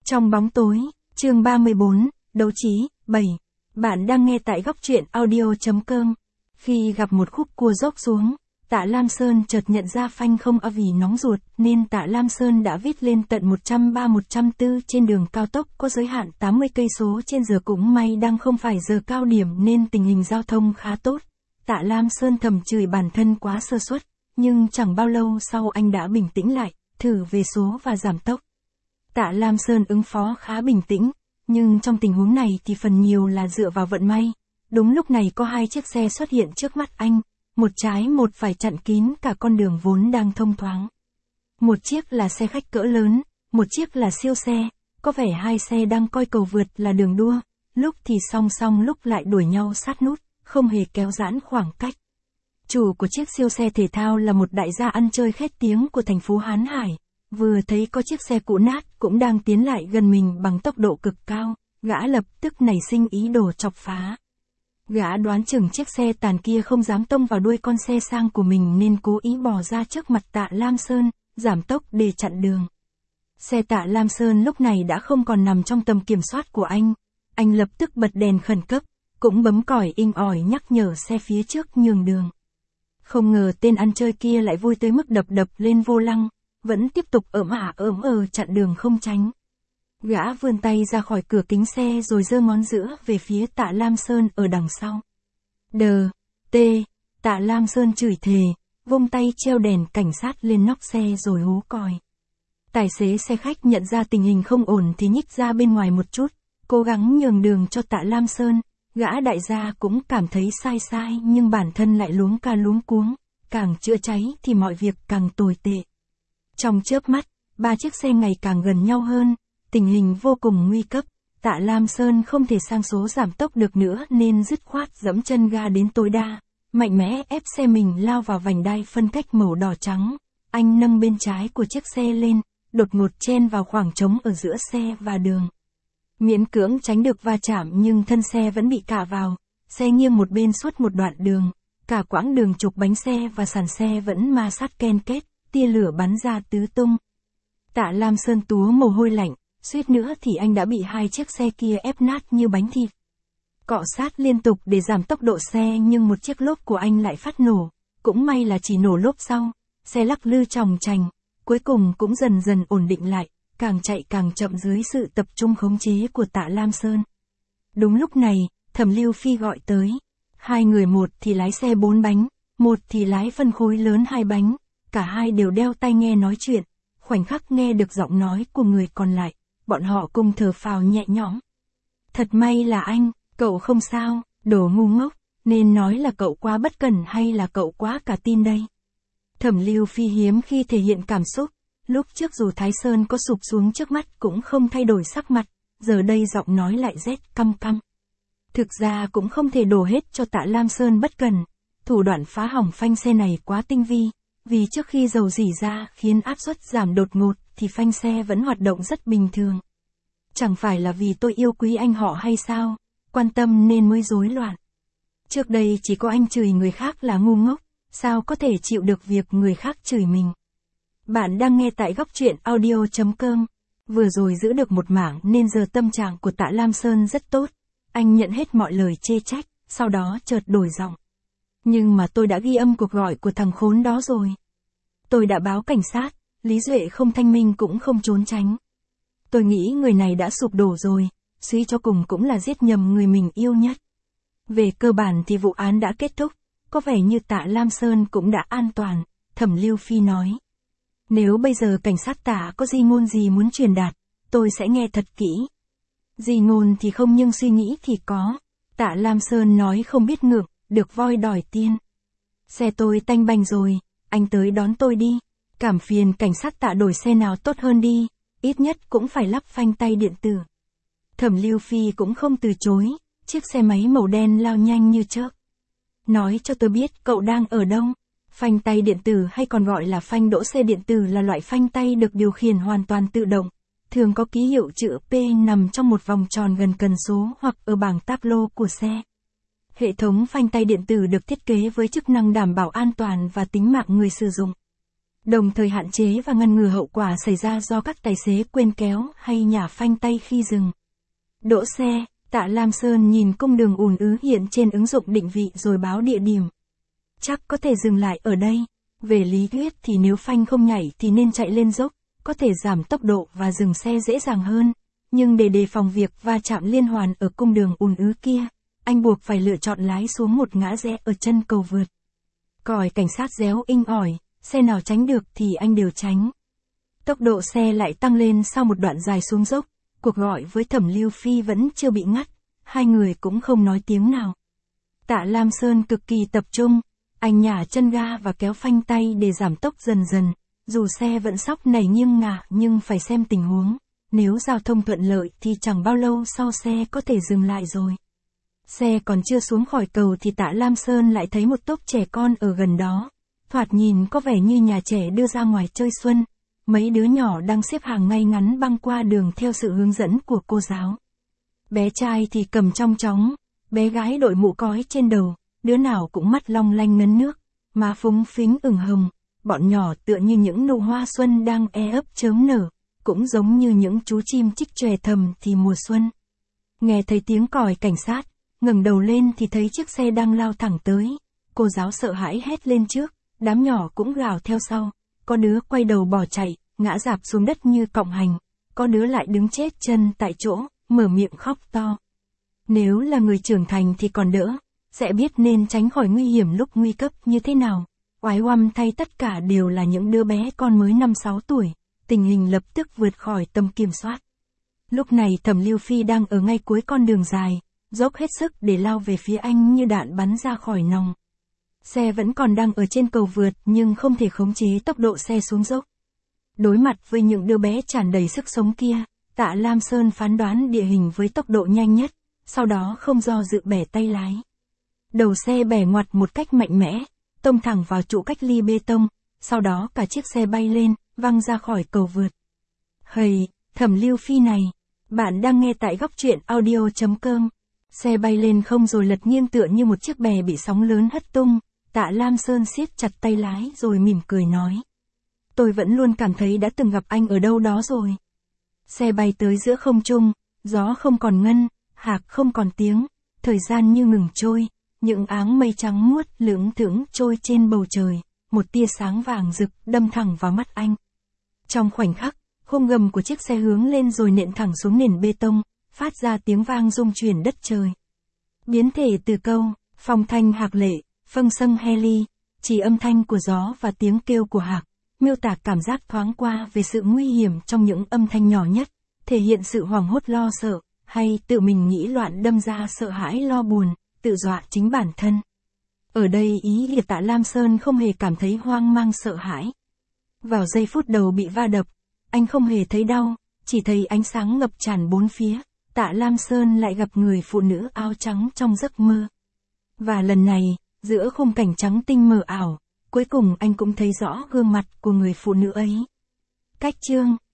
Trong bóng tối, chương 34, đấu trí, 7. Bạn đang nghe tại góc truyện audio.com. Khi gặp một khúc cua dốc xuống, Tạ Lam Sơn chợt nhận ra phanh không vì nóng ruột nên Tạ Lam Sơn đã viết lên tận 130-140 trên đường cao tốc có giới hạn 80 cây số trên giờ, cũng may đang không phải giờ cao điểm nên tình hình giao thông khá tốt. Tạ Lam Sơn thầm chửi bản thân quá sơ suất, nhưng chẳng bao lâu sau anh đã bình tĩnh lại, thử về số và giảm tốc. Tạ Lam Sơn ứng phó khá bình tĩnh, nhưng trong tình huống này thì phần nhiều là dựa vào vận may. Đúng lúc này có hai chiếc xe xuất hiện trước mắt anh, một trái một phải chặn kín cả con đường vốn đang thông thoáng. Một chiếc là xe khách cỡ lớn, một chiếc là siêu xe, có vẻ hai xe đang coi cầu vượt là đường đua, lúc thì song song lúc lại đuổi nhau sát nút, không hề kéo giãn khoảng cách. Chủ của chiếc siêu xe thể thao là một đại gia ăn chơi khét tiếng của thành phố Hán Hải. Vừa thấy có chiếc xe cũ nát cũng đang tiến lại gần mình bằng tốc độ cực cao, gã lập tức nảy sinh ý đồ chọc phá. Gã đoán chừng chiếc xe tàn kia không dám tông vào đuôi con xe sang của mình nên cố ý bỏ ra trước mặt Tạ Lam Sơn, giảm tốc để chặn đường. Xe Tạ Lam Sơn lúc này đã không còn nằm trong tầm kiểm soát của anh lập tức bật đèn khẩn cấp, cũng bấm còi inh ỏi nhắc nhở xe phía trước nhường đường. Không ngờ tên ăn chơi kia lại vui tới mức đập lên vô lăng, vẫn tiếp tục chặn đường không tránh. Gã vươn tay ra khỏi cửa kính xe rồi giơ ngón giữa về phía Tạ Lam Sơn ở đằng sau. Tạ Lam Sơn chửi thề, vung tay treo đèn cảnh sát lên nóc xe rồi hú còi. Tài xế xe khách nhận ra tình hình không ổn thì nhích ra bên ngoài một chút, cố gắng nhường đường cho Tạ Lam Sơn. Gã đại gia cũng cảm thấy sai nhưng bản thân lại luống ca luống cuống, càng chữa cháy thì mọi việc càng tồi tệ. Trong chớp mắt, ba chiếc xe ngày càng gần nhau hơn, tình hình vô cùng nguy cấp. Tạ Lam Sơn không thể sang số giảm tốc được nữa nên dứt khoát giẫm chân ga đến tối đa, mạnh mẽ ép xe mình lao vào vành đai phân cách màu đỏ trắng. Anh nâng bên trái của chiếc xe lên, đột ngột chen vào khoảng trống ở giữa xe và đường. Miễn cưỡng tránh được va chạm nhưng thân xe vẫn bị cạ vào, xe nghiêng một bên suốt một đoạn đường, cả quãng đường trục bánh xe và sàn xe vẫn ma sát ken kết, tia lửa bắn ra tứ tung. Tạ Lam Sơn túa mồ hôi lạnh, suýt nữa thì anh đã bị hai chiếc xe kia ép nát như bánh thịt. Cọ sát liên tục để giảm tốc độ xe nhưng một chiếc lốp của anh lại phát nổ, cũng may là chỉ nổ lốp sau, xe lắc lư chòng chành, cuối cùng cũng dần dần ổn định lại, càng chạy càng chậm dưới sự tập trung khống chế của Tạ Lam Sơn. Đúng lúc này, Thẩm Lưu Phi gọi tới. Hai người, một thì lái xe 4 bánh, một thì lái phân khối lớn 2 bánh, cả hai đều đeo tai nghe nói chuyện. Khoảnh khắc nghe được giọng nói của người còn lại, bọn họ cùng thở phào nhẹ nhõm. Thật may là anh, cậu không sao, đồ ngu ngốc, nên nói là cậu quá bất cẩn hay là cậu quá cả tin đây. Thẩm Lưu Phi hiếm khi thể hiện cảm xúc, lúc trước dù Thái Sơn có sụp xuống trước mắt cũng không thay đổi sắc mặt, giờ đây giọng nói lại rét căm căm. Thực ra cũng không thể đổ hết cho Tạ Lam Sơn bất cẩn, thủ đoạn phá hỏng phanh xe này quá tinh vi, vì trước khi dầu rỉ ra khiến áp suất giảm đột ngột thì phanh xe vẫn hoạt động rất bình thường. Chẳng phải là vì tôi yêu quý anh họ hay sao, quan tâm nên mới rối loạn. Trước đây chỉ có anh chửi người khác là ngu ngốc, sao có thể chịu được việc người khác chửi mình. Bạn đang nghe tại góc truyện audio.com. Vừa rồi giữ được một mảng nên giờ tâm trạng của Tạ Lam Sơn rất tốt. Anh nhận hết mọi lời chê trách, sau đó chợt đổi giọng. Nhưng mà tôi đã ghi âm cuộc gọi của thằng khốn đó rồi. Tôi đã báo cảnh sát, Lý Duệ không thanh minh cũng không trốn tránh. Tôi nghĩ người này đã sụp đổ rồi, suy cho cùng cũng là giết nhầm người mình yêu nhất. Về cơ bản thì vụ án đã kết thúc, có vẻ như Tạ Lam Sơn cũng đã an toàn, Thẩm Lưu Phi nói. Nếu bây giờ cảnh sát Tạ có di ngôn gì muốn truyền đạt, tôi sẽ nghe thật kỹ. Di ngôn thì không nhưng suy nghĩ thì có. Tạ Lam Sơn nói không biết ngượng, được voi đòi tiên. Xe tôi tanh bành rồi, anh tới đón tôi đi. Cảm phiền cảnh sát Tạ đổi xe nào tốt hơn đi, ít nhất cũng phải lắp phanh tay điện tử. Thẩm Lưu Phi cũng không từ chối, chiếc xe máy màu đen lao nhanh như chớp. Nói cho tôi biết cậu đang ở đâu. Phanh tay điện tử hay còn gọi là phanh đỗ xe điện tử là loại phanh tay được điều khiển hoàn toàn tự động, thường có ký hiệu chữ P nằm trong một vòng tròn gần cần số hoặc ở bảng tablo của xe. Hệ thống phanh tay điện tử được thiết kế với chức năng đảm bảo an toàn và tính mạng người sử dụng. đồng thời hạn chế và ngăn ngừa hậu quả xảy ra do các tài xế quên kéo hay nhả phanh tay khi dừng. Đỗ xe, Tạ Lam Sơn nhìn cung đường ùn ứ hiện trên ứng dụng định vị rồi báo địa điểm. Chắc có thể dừng lại ở đây. Về lý thuyết thì nếu phanh không nhảy thì nên chạy lên dốc, có thể giảm tốc độ và dừng xe dễ dàng hơn. Nhưng để đề phòng việc va chạm liên hoàn ở cung đường ùn ứ kia, anh buộc phải lựa chọn lái xuống một ngã rẽ ở chân cầu vượt. Còi cảnh sát réo inh ỏi, xe nào tránh được thì anh đều tránh. Tốc độ xe lại tăng lên sau một đoạn dài xuống dốc, cuộc gọi với Thẩm Lưu Phi vẫn chưa bị ngắt, hai người cũng không nói tiếng nào. Tạ Lam Sơn cực kỳ tập trung, anh nhả chân ga và kéo phanh tay để giảm tốc dần dần, dù xe vẫn sóc nảy nghiêng ngả nhưng phải xem tình huống, nếu giao thông thuận lợi thì chẳng bao lâu sau xe có thể dừng lại rồi. Xe còn chưa xuống khỏi cầu thì Tạ Lam Sơn lại thấy một tốp trẻ con ở gần đó, thoạt nhìn có vẻ như nhà trẻ đưa ra ngoài chơi xuân, mấy đứa nhỏ đang xếp hàng ngay ngắn băng qua đường theo sự hướng dẫn của cô giáo. Bé trai thì cầm trong chóng, bé gái đội mũ cói trên đầu, đứa nào cũng mắt long lanh ngấn nước, má phúng phính ửng hồng, bọn nhỏ tựa như những nụ hoa xuân đang ấp chớm nở, cũng giống như những chú chim chích chòe thầm thì mùa xuân. Nghe thấy tiếng còi cảnh sát, ngẩng đầu lên thì thấy chiếc xe đang lao thẳng tới, cô giáo sợ hãi hét lên trước, đám nhỏ cũng gào theo sau, có đứa quay đầu bỏ chạy, ngã rạp xuống đất như cọng hành, có đứa lại đứng chết chân tại chỗ, mở miệng khóc to. Nếu là người trưởng thành thì còn đỡ, sẽ biết nên tránh khỏi nguy hiểm lúc nguy cấp như thế nào. Oái oăm thay tất cả đều là những đứa bé con mới 5-6 tuổi, tình hình lập tức vượt khỏi tầm kiểm soát. Lúc này Thẩm Lưu Phi đang ở ngay cuối con đường dài, dốc hết sức để lao về phía anh như đạn bắn ra khỏi nòng. Xe vẫn còn đang ở trên cầu vượt nhưng không thể khống chế tốc độ xe xuống dốc. Đối mặt với những đứa bé tràn đầy sức sống kia, Tạ Lam Sơn phán đoán địa hình với tốc độ nhanh nhất, sau đó không do dự bẻ tay lái. Đầu xe bẻ ngoặt một cách mạnh mẽ, tông thẳng vào trụ cách ly bê tông, sau đó cả chiếc xe bay lên, văng ra khỏi cầu vượt. Hầy, Thẩm Lưu Phi này, bạn đang nghe tại góc truyện audio.com. Xe bay lên không rồi lật nghiêng tựa như một chiếc bè bị sóng lớn hất tung, Tạ Lam Sơn siết chặt tay lái rồi mỉm cười nói. Tôi vẫn luôn cảm thấy đã từng gặp anh ở đâu đó rồi. Xe bay tới giữa không trung, gió không còn ngân, hạc không còn tiếng, thời gian như ngừng trôi, những áng mây trắng muốt lững thững trôi trên bầu trời, một tia sáng vàng rực đâm thẳng vào mắt anh. Trong khoảnh khắc, khung gầm của chiếc xe hướng lên rồi nện thẳng xuống nền bê tông, phát ra tiếng vang rung chuyển đất trời. Biến thể từ câu, phong thanh hạc lệ, phâng sâng he ly, chỉ âm thanh của gió và tiếng kêu của hạc, miêu tả cảm giác thoáng qua về sự nguy hiểm trong những âm thanh nhỏ nhất, thể hiện sự hoảng hốt lo sợ, hay tự mình nghĩ loạn đâm ra sợ hãi lo buồn, tự dọa chính bản thân. Ở đây ý nghĩa Tạ Lam Sơn không hề cảm thấy hoang mang sợ hãi. Vào giây phút đầu bị va đập, anh không hề thấy đau, chỉ thấy ánh sáng ngập tràn bốn phía, Tạ Lam Sơn lại gặp người phụ nữ áo trắng trong giấc mơ. Và lần này, giữa khung cảnh trắng tinh mờ ảo, cuối cùng anh cũng thấy rõ gương mặt của người phụ nữ ấy. Cách chương